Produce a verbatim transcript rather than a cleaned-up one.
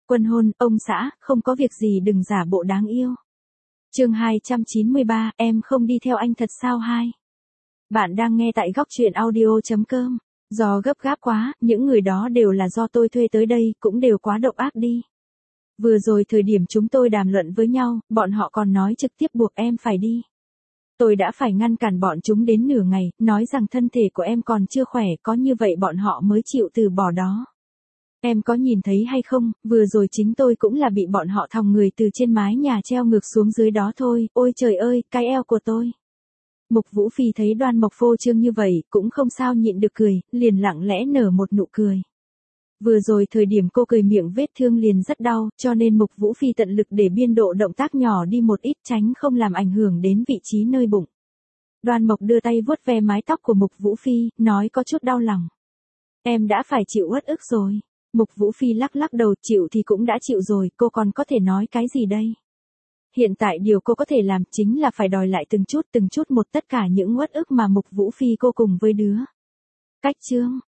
Quân hôn, ông xã, không có việc gì đừng giả bộ đáng yêu. Chương hai trăm chín mươi ba, em không đi theo anh thật sao hai. Bạn đang nghe tại góc truyện audio chấm com. Do gấp gáp quá, những người đó đều là do tôi thuê tới đây, cũng đều quá độc ác đi. Vừa rồi thời điểm chúng tôi đàm luận với nhau, bọn họ còn nói trực tiếp buộc em phải đi. Tôi đã phải ngăn cản bọn chúng đến nửa ngày, nói rằng thân thể của em còn chưa khỏe, có như vậy bọn họ mới chịu từ bỏ đó. Em có nhìn thấy hay không, vừa rồi chính tôi cũng là bị bọn họ thòng người từ trên mái nhà treo ngược xuống dưới đó thôi, ôi trời ơi, cái eo của tôi. Mục Vũ Phi thấy Đoan Mộc phô trương như vậy, cũng không sao nhịn được cười, liền lặng lẽ nở một nụ cười. Vừa rồi thời điểm cô cười miệng vết thương liền rất đau, cho nên Mục Vũ Phi tận lực để biên độ động tác nhỏ đi một ít tránh không làm ảnh hưởng đến vị trí nơi bụng. Đoan Mộc đưa tay vuốt ve mái tóc của Mục Vũ Phi, nói có chút đau lòng. Em đã phải chịu uất ức rồi. Mục Vũ Phi lắc lắc đầu, chịu thì cũng đã chịu rồi, cô còn có thể nói cái gì đây? Hiện tại điều cô có thể làm chính là phải đòi lại từng chút từng chút một tất cả những uất ức mà Mục Vũ Phi cô cùng với đứa. Cách Trương,